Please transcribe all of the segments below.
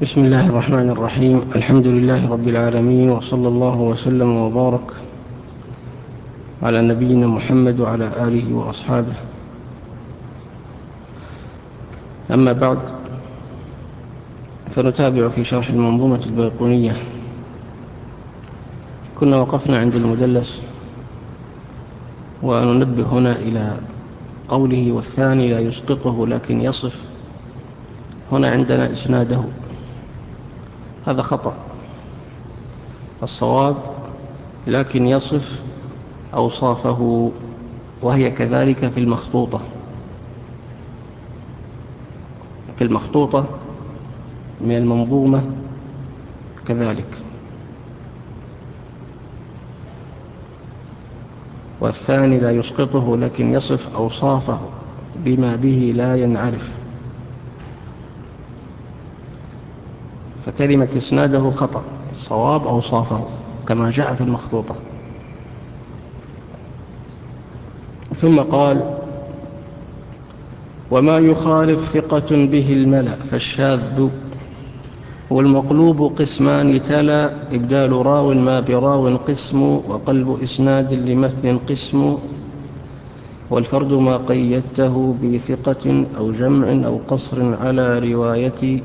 بسم الله الرحمن الرحيم. الحمد لله رب العالمين، وصلى الله وسلم وبارك على نبينا محمد وعلى آله وأصحابه. أما بعد، فنتابع في شرح المنظومة البيقونية. كنا وقفنا عند المدلس، وننبه هنا إلى قوله والثاني لا يسقطه لكن يصف. هنا عندنا إسناده، هذا خطأ. الصواب لكن يصف أوصافه، وهي كذلك في المخطوطة. في المخطوطة من المنظومة كذلك. والثاني لا يسقطه لكن يصف أوصافه بما به لا ينعرف. فكلمة إسناده خطأ، الصواب أوصافه كما جاء في المخطوطة. ثم قال: وما يخالف ثقة به الملأ فالشاذ. والمقلوب قسمان تلا: إبدال راو ما براو قسم، وقلب إسناد لمثل قسم، والفرد ما قيدته بثقة أو جمع أو قصر على رواية.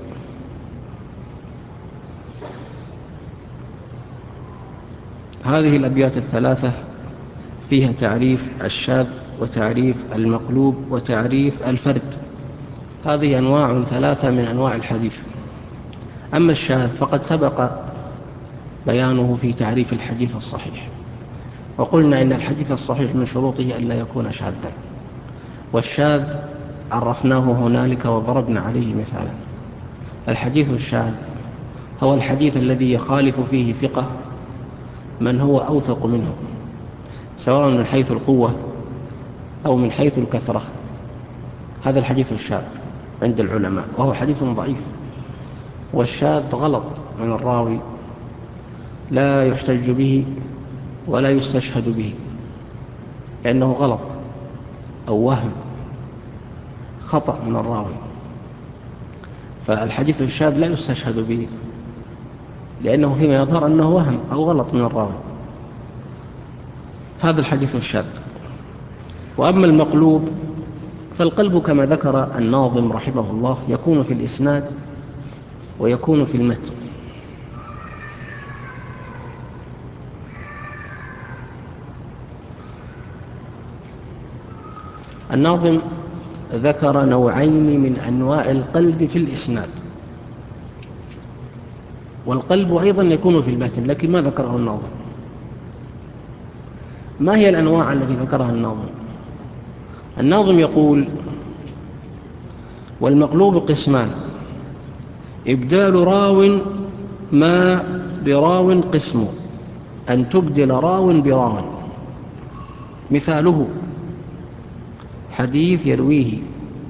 هذه الأبيات الثلاثة فيها تعريف الشاذ، وتعريف المقلوب، وتعريف الفرد. هذه أنواع ثلاثة من أنواع الحديث. أما الشاذ فقد سبق بيانه في تعريف الحديث الصحيح، وقلنا إن الحديث الصحيح من شروطه ألا يكون شاذا. والشاذ عرفناه هنالك وضربنا عليه مثالا. الحديث الشاذ هو الحديث الذي يخالف فيه ثقة من هو أوثق منه، سواء من حيث القوة أو من حيث الكثرة. هذا الحديث الشاذ عند العلماء، وهو حديث ضعيف. والشاذ غلط من الراوي لا يحتج به ولا يستشهد به، لأنه غلط أو وهم، خطأ من الراوي. فالحديث الشاذ لا يستشهد به، لأنه فيما يظهر أنه وهم أو غلط من الراوي. هذا الحديث الشاذ. وأما المقلوب فالقلب كما ذكر الناظم رحمه الله يكون في الإسناد ويكون في المتن. الناظم ذكر نوعين من أنواع القلب في الإسناد، والقلب أيضا يكون في المتن، لكن ما ذكره الناظم. ما هي الأنواع التي ذكرها الناظم؟ الناظم يقول: والمقلوب قسمان: إبدال راو ما براو قسم، أن تبدل راو براو. مثاله: حديث يرويه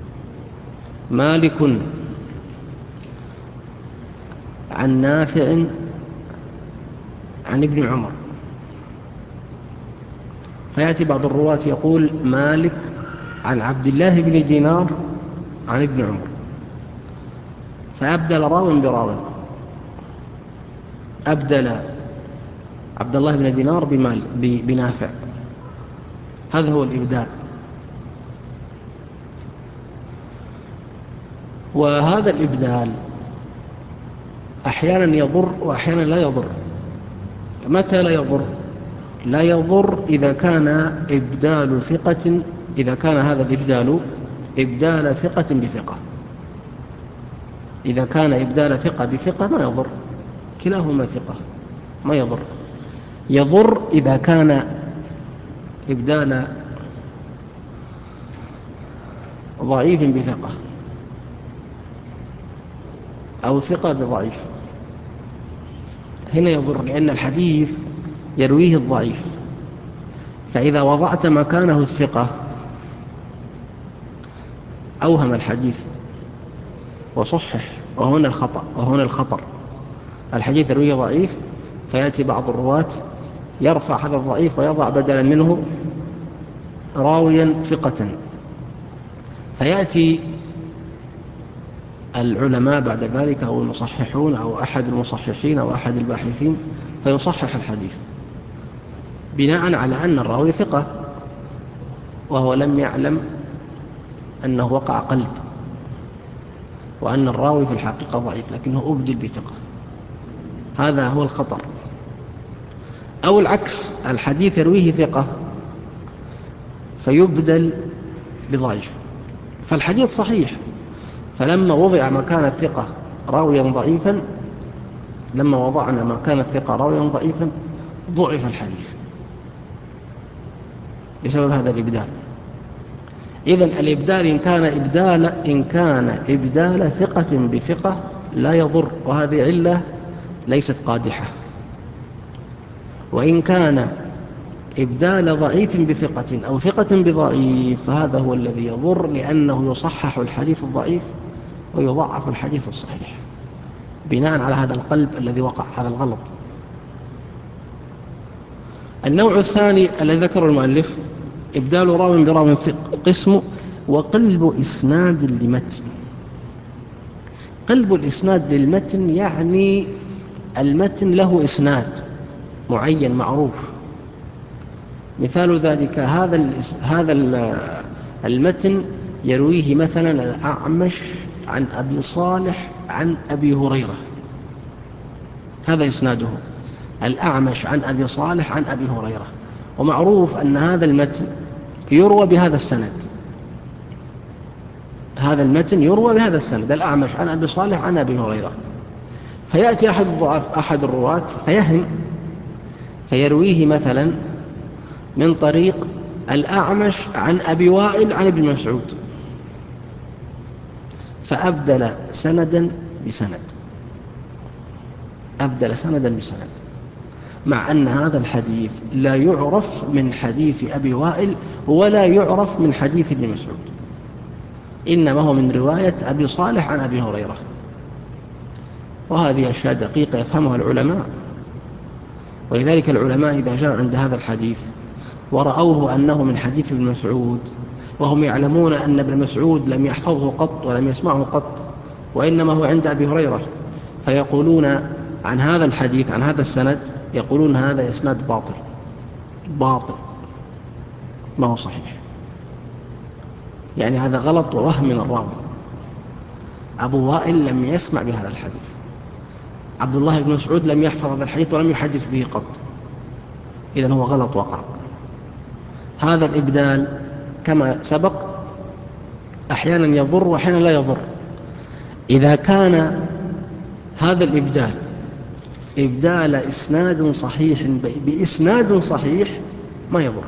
مالك عن نافع عن ابن عمر، فيأتي بعض الرواة يقول مالك عن عبد الله بن دينار عن ابن عمر، فأبدل راو براو، أبدل عبد الله بن دينار بنافع. هذا هو الإبدال. وهذا الإبدال أحيانا يضر وأحيانا لا يضر. متى لا يضر؟ لا يضر إذا كان إبدال ثقة، إذا كان هذا الإبدال إبدال ثقة بثقة. إذا كان إبدال ثقة بثقة ما يضر، كلاهما ثقة ما يضر. يضر إذا كان إبدال ضعيف بثقة أو ثقة بضعيف، هنا يضر، لأن الحديث يرويه الضعيف، فإذا وضعت مكانه الثقة أوهم الحديث وصحح، وهنا الخطأ وهنا الخطر. الحديث يرويه ضعيف، فيأتي بعض الرواة يرفع هذا الضعيف ويضع بدلا منه راويا ثقة، فيأتي العلماء بعد ذلك أو المصححون أو أحد المصححين أو أحد الباحثين فيصحح الحديث بناء على أن الراوي ثقة وهو لم يعلم أنه وقع قلب وأن الراوي في الحقيقة ضعيف لكنه أبدل بثقة. هذا هو الخطر. أو العكس، الحديث يرويه ثقة فيبدل بضعيف، فالحديث صحيح، فلما وضع مكان الثقة راويا ضعيفا، لما وضعنا مكان الثقة راويا ضعيفا ضعف الحديث بسبب هذا الإبدال. إذن الإبدال إن كان إبدال ثقة بثقة لا يضر، وهذه علة ليست قادحة. وإن كان إبدال ضعيف بثقة أو ثقة بضعيف فهذا هو الذي يضر، لأنه يصحح الحديث الضعيف ويضعف الحديث الصحيح بناء على هذا القلب الذي وقع، هذا الغلط. النوع الثاني الذي ذكر المؤلف إبدال راو براو قسم وقلب إسناد لمتن. قلب الإسناد للمتن يعني المتن له إسناد معين معروف. مثال ذلك هذا المتن يرويه مثلا الأعمش عن أبي صالح عن أبي هريرة، هذا إسناده الأعمش عن أبي صالح عن أبي هريرة، ومعروف أن هذا المتن يروى بهذا السند، هذا المتن يروى بهذا السند الأعمش عن أبي صالح عن أبي هريرة. فيأتي أحد الرواة فيهم فيرويه مثلا من طريق الأعمش عن أبي وائل عن ابن مسعود، فأبدل سندا بسند، أبدل سندا بسند، مع أن هذا الحديث لا يعرف من حديث أبي وائل ولا يعرف من حديث ابن مسعود، إنما هو من رواية أبي صالح عن أبي هريرة. وهذه أشياء دقيقة يفهمها العلماء، ولذلك العلماء إذا جاءوا عند هذا الحديث ورأوه أنه من حديث ابن مسعود، وهم يعلمون أن ابن مسعود لم يحفظه قط ولم يسمعه قط وإنما هو عند أبي هريرة، فيقولون عن هذا الحديث عن هذا السند، يقولون هذا إسناد باطل ما هو صحيح، يعني هذا غلط ووهم من الراوي. أبو وائل لم يسمع بهذا الحديث، عبد الله بن مسعود لم يحفظ هذا الحديث ولم يحدث به قط، إذن هو غلط وقع. هذا الإبدال كما سبق أحيانا يضر وأحيانا لا يضر. إذا كان هذا الإبدال إبدال إسناد صحيح بإسناد صحيح ما يضر،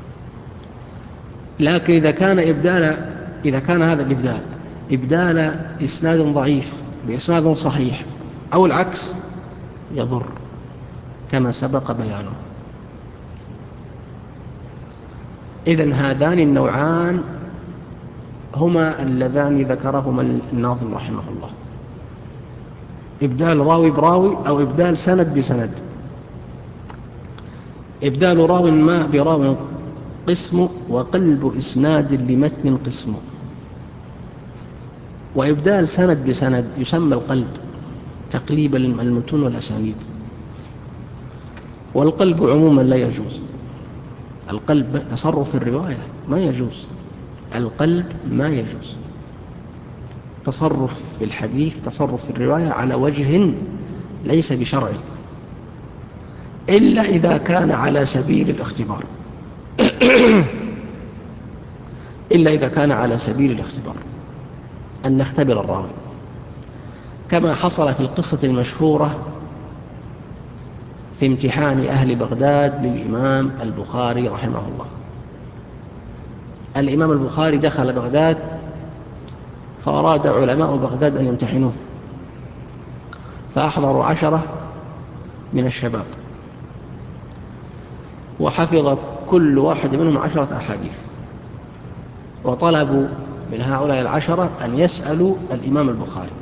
لكن إذا كان هذا الإبدال إبدال إسناد ضعيف بإسناد صحيح أو العكس يضر كما سبق بيانه. إذن هذان النوعان هما اللذان ذكرهما الناظم رحمه الله: إبدال راوي براوي أو إبدال سند بسند. إبدال راو ما براو قسم وقلب إسناد لمتن قسم. وإبدال سند بسند يسمى القلب، تقليب المتون والأسانيد. والقلب عموما لا يجوز، القلب تصرف الرواية ما يجوز، القلب ما يجوز تصرف في الحديث، تصرف في الرواية على وجه ليس بشرعي، إلا إذا كان على سبيل الاختبار إلا إذا كان على سبيل الاختبار، أن نختبر الراوي، كما حصل في القصة المشهورة في امتحان أهل بغداد للإمام البخاري رحمه الله. الإمام البخاري دخل بغداد فأراد علماء بغداد أن يمتحنوه، فأحضروا 10 من الشباب، وحفظ كل واحد منهم 10 أحاديث، وطلبوا من هؤلاء 10 أن يسألوا الإمام البخاري.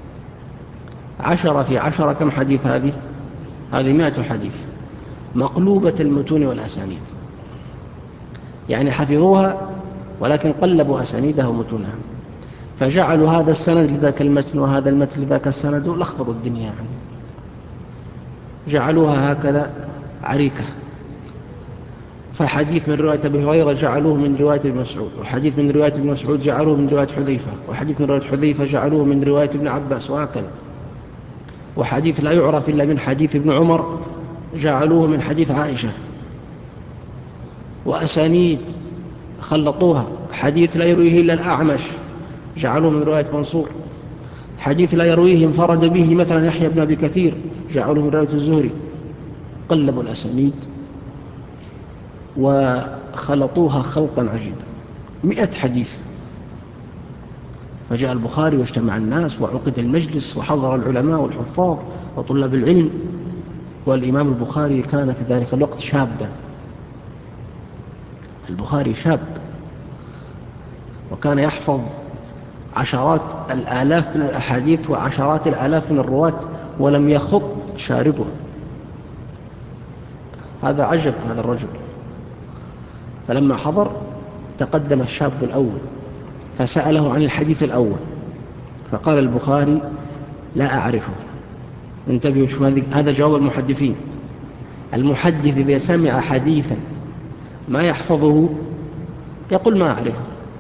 10 في 10 كم حديث هذه 100 حديث مقلوبة المتون والأسانيد، يعني حفظوها ولكن قلبوا أسانيدها ومتونها. فجعلوا هذا السند لذاك المتن وهذا المتن لذاك السند ولخبطوا الدنيا يعني. جعلوها هكذا عريكة، فحديث من رواية أبي هريرة جعلوه من رواية ابن مسعود، وحديث من رواية ابن مسعود جعلوه من رواية حذيفة، وحديث من رواية حذيفة جعلوه من رواية ابن عباس، وهكذا. وحديث لا يعرف إلا من حديث ابن عمر جعلوه من حديث عائشة. وأسانيد خلطوها، حديث لا يرويه إلا الأعمش جعلوه من رواية منصور، حديث لا يرويه انفرد به مثلا يحيى بن أبي كثير جعلوه من رواية الزهري. قلبوا الأسانيد وخلطوها خلطا عجيبا، 100 حديث. فجاء البخاري واجتمع الناس وعقد المجلس وحضر العلماء والحفاظ وطلاب العلم. والإمام البخاري كان في ذلك الوقت شابا، البخاري شاب، وكان يحفظ عشرات الآلاف من الأحاديث وعشرات الآلاف من الرواة ولم يخط شاربه. هذا عجب هذا الرجل. فلما حضر تقدم الشاب الأول فسأله عن الحديث الأول، فقال البخاري لا أعرفه. انتبهوا، شوف هذا جواب المحدثين. المحدث إذا سمع حديثا ما يحفظه يقول ما أعرفه.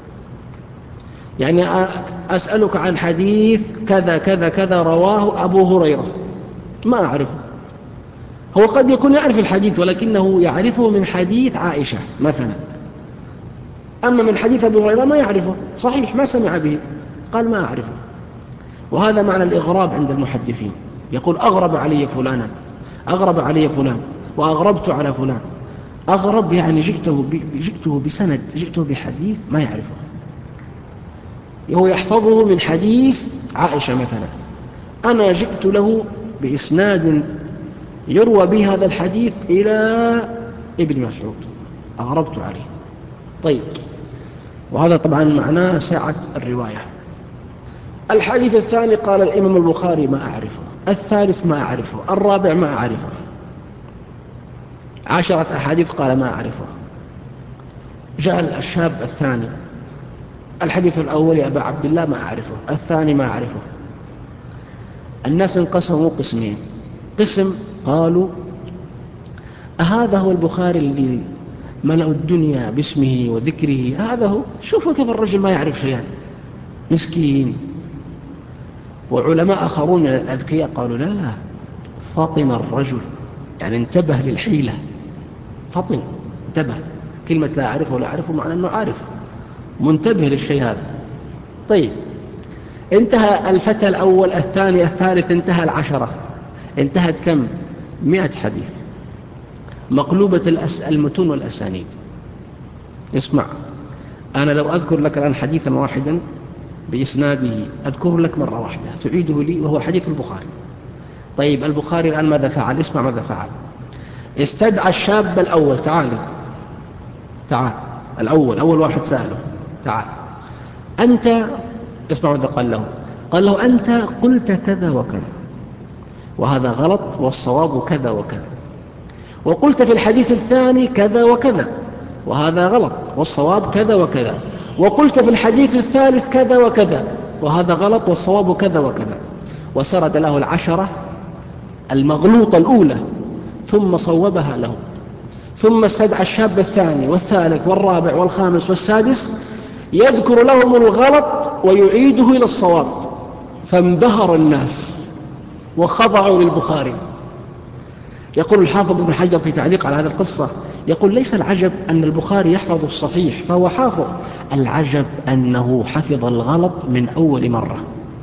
يعني أسألك عن حديث كذا كذا كذا رواه أبو هريرة، ما أعرفه. هو قد يكون يعرف الحديث ولكنه يعرفه من حديث عائشة مثلا، أما من حديث أبو هريرة ما يعرفه، صحيح ما سمع به، قال ما أعرفه. وهذا معنى الإغراب عند المحدثين، يقول أغرب علي فلانا، أغرب علي فلان، وأغربت على فلان. أغرب يعني جئته بسند، جئته بحديث ما يعرفه، هو يحفظه من حديث عائشة مثلا، أنا جئت له بإسناد يروى به هذا الحديث إلى ابن مسعود، أغربت عليه. طيب، وهذا طبعا معناه سعة الرواية. الحديث الثاني قال الإمام البخاري ما أعرفه، الثالث ما أعرفه، الرابع ما أعرفه، 10 أحاديث قال ما أعرفه. جاء الشاب الثاني، الحديث الأول يا أبا عبد الله ما أعرفه، الثاني ما أعرفه. الناس انقسموا قسمين، قسم قالوا هذا هو البخاري الذي ملأ الدنيا باسمه وذكره، هذا هو، شوفوا كيف الرجل ما يعرف شيئا مسكين. وعلماء آخرون من الأذكياء قالوا لا، فطن الرجل، يعني انتبه للحيلة، فطن، انتبه. كلمة لا أعرفه ولا أعرفه معنى أنه عارف، منتبه للشيء هذا. طيب، انتهى الفتى الأول، الثاني، الثالث، انتهى 10، انتهت كم؟ 100 حديث، مقلوبة المتون والأسانيد. اسمع، أنا لو أذكر لك الآن حديثا واحدا بإسناده أذكره لك مرة واحدة تعيده لي، وهو حديث البخاري. طيب، البخاري الآن ماذا فعل؟ اسمع ماذا فعل. استدعى الشاب الأول، تعال الأول، أول واحد سأله، تعال أنت، اسمع ماذا قال له. قال له أنت قلت كذا وكذا، وهذا غلط، والصواب كذا وكذا. وقلت في الحديث الثاني كذا وكذا، وهذا غلط، والصواب كذا وكذا. وقلت في الحديث الثالث كذا وكذا، وهذا غلط، والصواب كذا وكذا. وسرد له 10 المغلوطة الأولى، ثم صوبها له. ثم استدعى الشاب الثاني والثالث والرابع والخامس والسادس يذكر لهم الغلط ويعيده إلى الصواب. فانبهر الناس وخضعوا للبخاري. يقول الحافظ ابن حجر في تعليق على هذه القصة، يقول ليس العجب أن البخاري يحفظ الصحيح فهو حافظ، العجب أنه حفظ الغلط من أول مرة.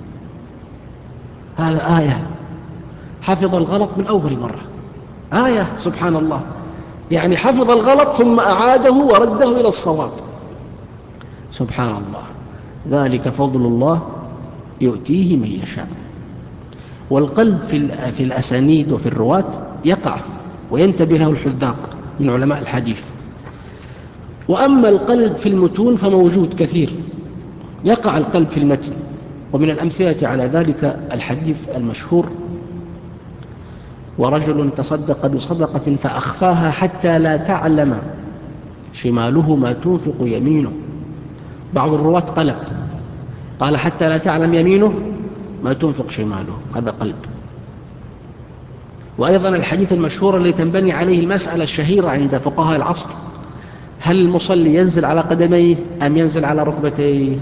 هذا آية، حفظ الغلط من أول مرة، آية، سبحان الله. يعني حفظ الغلط ثم أعاده ورده إلى الصواب، سبحان الله. ذلك فضل الله يؤتيه من يشاء. والقلب في الأسانيد وفي الرواة يقع وينتبه له الحذاق من علماء الحديث. وأما القلب في المتون فموجود كثير، يقع القلب في المتن. ومن الأمثلة على ذلك الحديث المشهور: ورجل تصدق بصدقة فأخفاها حتى لا تعلم شماله ما تنفق يمينه. بعض الرواة قال حتى لا تعلم يمينه ما تنفق شماله، هذا قلب. وأيضا الحديث المشهور الذي تنبني عليه المسألة الشهيرة عند فقهاء العصر: هل المصلي ينزل على قدميه أم ينزل على ركبتيه؟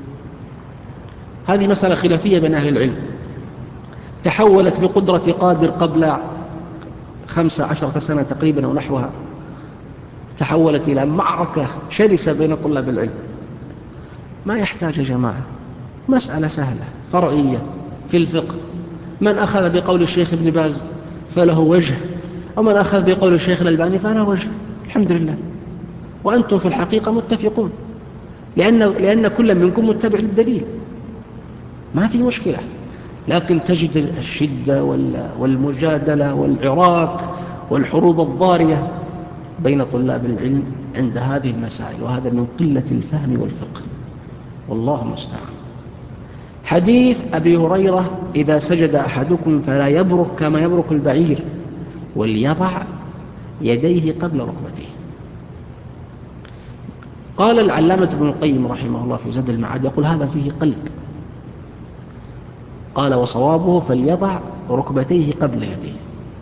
هذه مسألة خلافية بين أهل العلم، تحولت بقدرة قادر قبل 15 سنة تقريبا أو نحوها، تحولت إلى معركة شرسة بين طلاب العلم. ما يحتاج يا جماعة، مسألة سهلة فرعية في الفقه، من أخذ بقول الشيخ ابن باز فله وجه، ومن أخذ بقول الشيخ الألباني فله وجه، الحمد لله. وأنتم في الحقيقة متفقون، لأن كل منكم متبع للدليل، ما في مشكلة. لكن تجد الشدة والمجادلة والعراك والحروب الضارية بين طلاب العلم عند هذه المسائل، وهذا من قلة الفهم والفقه، والله المستعان. حديث أبي هريرة: إذا سجد أحدكم فلا يبرك كما يبرك البعير، وليضع يديه قبل ركبتيه. قال العلامة ابن القيم رحمه الله في زاد المعاد، يقول هذا فيه قلب. قال وصوابه فليضع ركبتيه قبل يديه.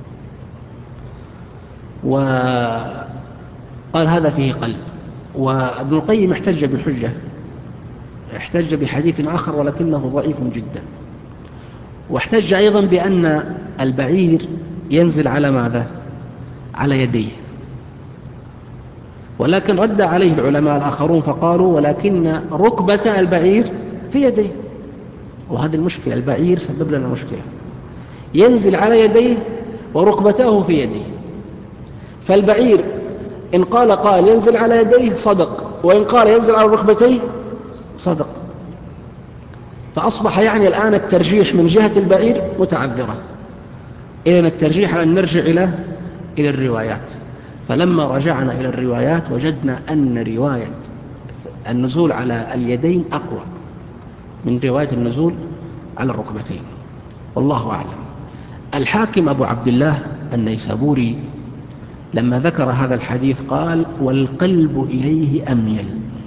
وقال هذا فيه قلب. وابن القيم احتج بحجة، احتج بحديث آخر ولكنه ضعيف جدا، واحتج أيضا بأن البعير ينزل على ماذا؟ على يديه. ولكن رد عليه العلماء الآخرون فقالوا ولكن ركبة البعير في يديه، وهذه المشكلة. البعير سبب لنا مشكلة، ينزل على يديه وركبته في يديه. فالبعير إن قال ينزل على يديه صدق، وإن قال ينزل على ركبتيه صدق. فأصبح يعني الآن الترجيح من جهة البعير متعذرة. إذن الترجيح أن نرجع إلى الروايات. فلما رجعنا إلى الروايات وجدنا أن رواية النزول على اليدين أقوى من رواية النزول على الركبتين، والله أعلم. الحاكم أبو عبد الله النيسابوري لما ذكر هذا الحديث قال والقلب إليه أميل.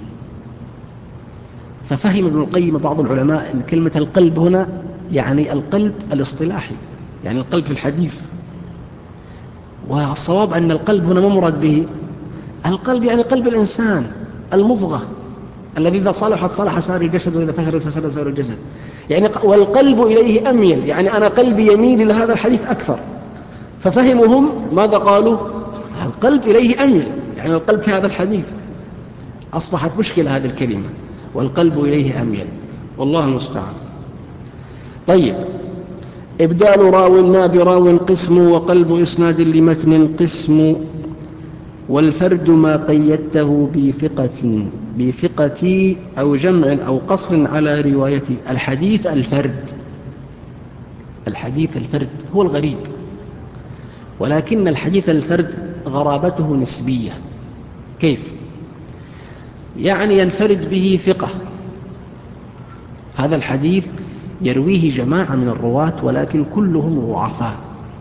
ففهم ابن القيم بعض العلماء أن كلمة القلب هنا يعني القلب الاصطلاحي، يعني القلب في الحديث. والصواب أن القلب هنا ما مراد به القلب يعني قلب الإنسان المضغة الذي إذا صلحت صلح سائر الجسد، وإذا فسدت فسد سائر الجسد. يعني والقلب إليه أميل، يعني أنا قلبي يميل إلى هذا الحديث أكثر. ففهمهم ماذا قالوا؟ القلب إليه أميل، يعني القلب في هذا الحديث. أصبحت مشكلة هذه الكلمة، والقلب إليه أميل، والله المستعان. طيب، إبدال راو ما براو قسم، وقلب إسناد لمتن قسم، والفرد ما قيدته بثقة أو جمع أو قصر على روايتي. الحديث الفرد هو الغريب، ولكن الحديث الفرد غرابته نسبية. كيف؟ يعني ينفرد به ثقة، هذا الحديث يرويه جماعة من الرواة ولكن كلهم ضعفاء،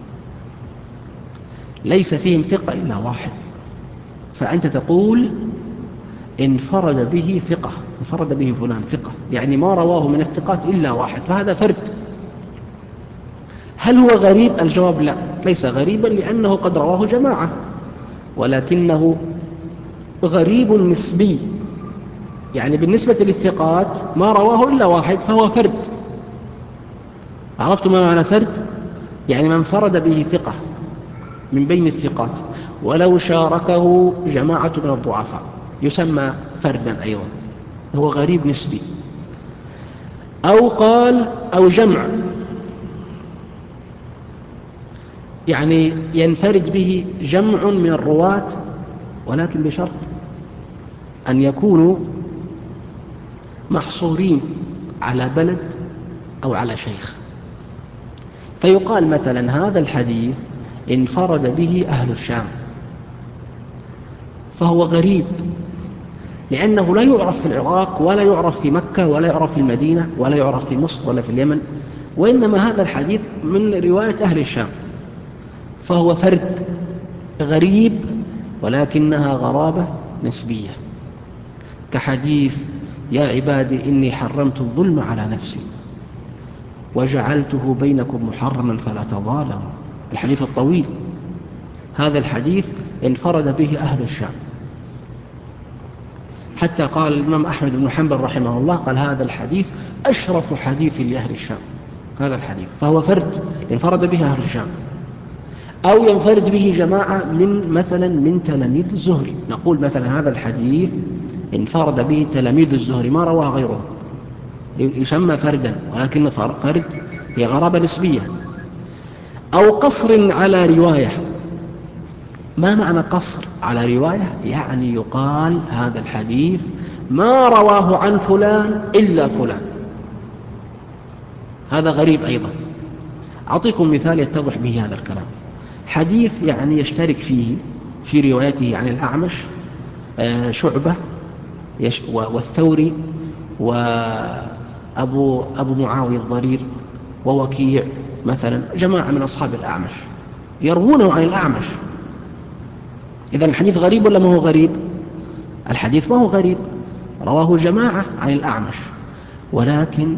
ليس فيهم ثقة إلا واحد، فأنت تقول انفرد به ثقة، انفرد به فلان ثقة، يعني ما رواه من الثقات إلا واحد، فهذا فرد. هل هو غريب؟ الجواب لا، ليس غريبا، لأنه قد رواه جماعة، ولكنه غريب نسبي، يعني بالنسبة للثقات ما رواه إلا واحد فهو فرد. عرفتم ما معنى فرد؟ يعني من فرد به ثقة من بين الثقات ولو شاركه جماعة من الضعفاء يسمى فردا أيضا، هو غريب نسبي. أو قال أو جمع، يعني ينفرد به جمع من الرواة، ولكن بشرط أن يكونوا محصورين على بلد أو على شيخ. فيقال مثلا هذا الحديث انفرد به أهل الشام، فهو غريب لأنه لا يعرف في العراق ولا يعرف في مكة ولا يعرف في المدينة ولا يعرف في مصر ولا في اليمن، وإنما هذا الحديث من رواية أهل الشام، فهو فرد غريب ولكنها غرابة نسبية. كحديث يا عبادي إني حرمت الظلم على نفسي وجعلته بينكم محرما فلا تظالموا. الحديث الطويل هذا الحديث انفرد به أهل الشام، حتى قال الإمام أحمد بن حنبل رحمه الله قال هذا الحديث أشرف حديث لأهل الشام. هذا الحديث فهو فرد انفرد به أهل الشام، أو ينفرد به جماعة من تلاميذ الزهري. نقول مثلا هذا الحديث انفرد به تلاميذ الزهري ما رواه غيره، يسمى فردا، ولكن فرد هي غرابة نسبية. أو قصر على رواية. ما معنى قصر على رواية؟ يعني يقال هذا الحديث ما رواه عن فلان إلا فلان. هذا غريب أيضا. أعطيكم مثال يتضح به هذا الكلام. حديث يعني يشترك فيه في روايته عن الأعمش شعبة والثوري وأبو معاوية الضرير ووكيع مثلا، جماعة من أصحاب الأعمش يروونه عن الأعمش. إذن الحديث غريب ولا ما هو غريب؟ الحديث ما هو غريب، رواه جماعة عن الأعمش، ولكن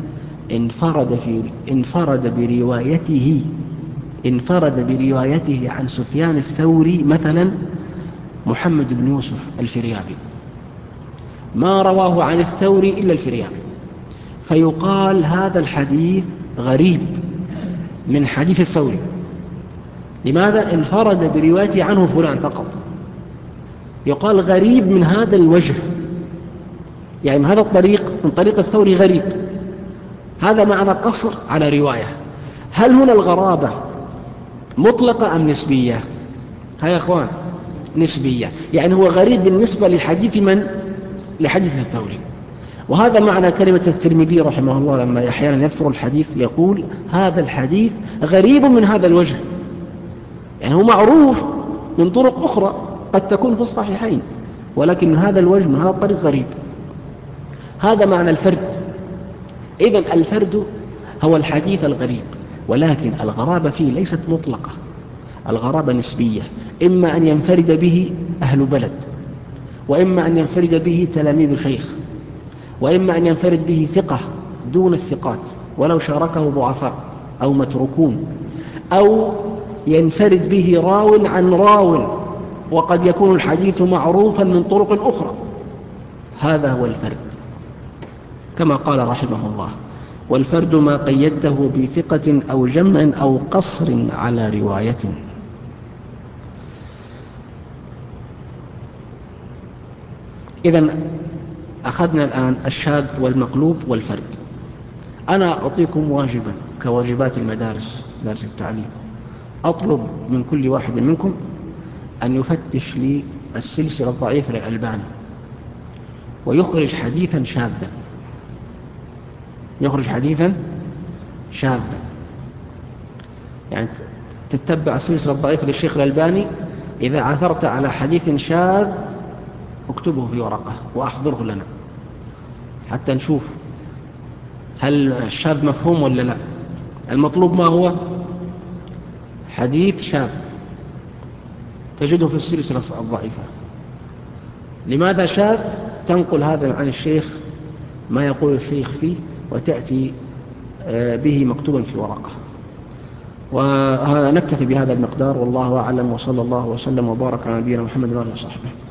انفرد بروايته عن سفيان الثوري مثلا محمد بن يوسف الفريابي، ما رواه عن الثوري إلا الفريابي، فيقال هذا الحديث غريب من حديث الثوري. لماذا؟ انفرد بروايته عنه فلان فقط، يقال غريب من هذا الوجه، يعني من هذا الطريق، من طريق الثوري غريب. هذا معنى قصر على رواية. هل هنا الغرابة مطلقة أم نسبية؟ ها يا أخوان، نسبية، يعني هو غريب بالنسبة لحديث من؟ لحديث الثوري. وهذا معنى كلمة الترمذي رحمه الله لما أحيانا يذكر الحديث يقول هذا الحديث غريب من هذا الوجه، يعني هو معروف من طرق أخرى قد تكون في الصحيحين، ولكن من هذا الوجه، من هذا الطريق غريب. هذا معنى الفرد. إذن الفرد هو الحديث الغريب، ولكن الغرابة فيه ليست مطلقة، الغرابة نسبية، إما أن ينفرد به أهل بلد، وإما أن ينفرد به تلاميذ شيخ، وإما أن ينفرد به ثقة دون الثقات ولو شاركه ضعفاء أو متروكون، أو ينفرد به راو عن راو، وقد يكون الحديث معروفا من طرق أخرى. هذا هو الفرد، كما قال رحمه الله: والفرد ما قيدته بثقة أو جمع أو قصر على رواية. إذن أخذنا الآن الشاذ والمقلوب والفرد. أنا أعطيكم واجبا كواجبات المدارس، مدارس التعليم، أطلب من كل واحد منكم أن يفتش لي السلسلة الضعيفة للألباني ويخرج حديثا شاذا، يخرج حديثا شاذا، يعني تتبع السلسلة الضعيفة للشيخ الألباني، إذا عثرت على حديث شاذ اكتبه في ورقة وأحضره لنا حتى نشوف هل الشاذ مفهوم ولا لا. المطلوب ما هو؟ حديث شاذ تجده في السلسلة الضعيفة. لماذا شاذ؟ تنقل هذا عن الشيخ ما يقول الشيخ فيه وتأتي به مكتوبا في ورقة. وهذا نكتفي بهذا المقدار، والله أعلم، وصلى الله وسلم وبارك على نبينا محمد وآله وصحبه.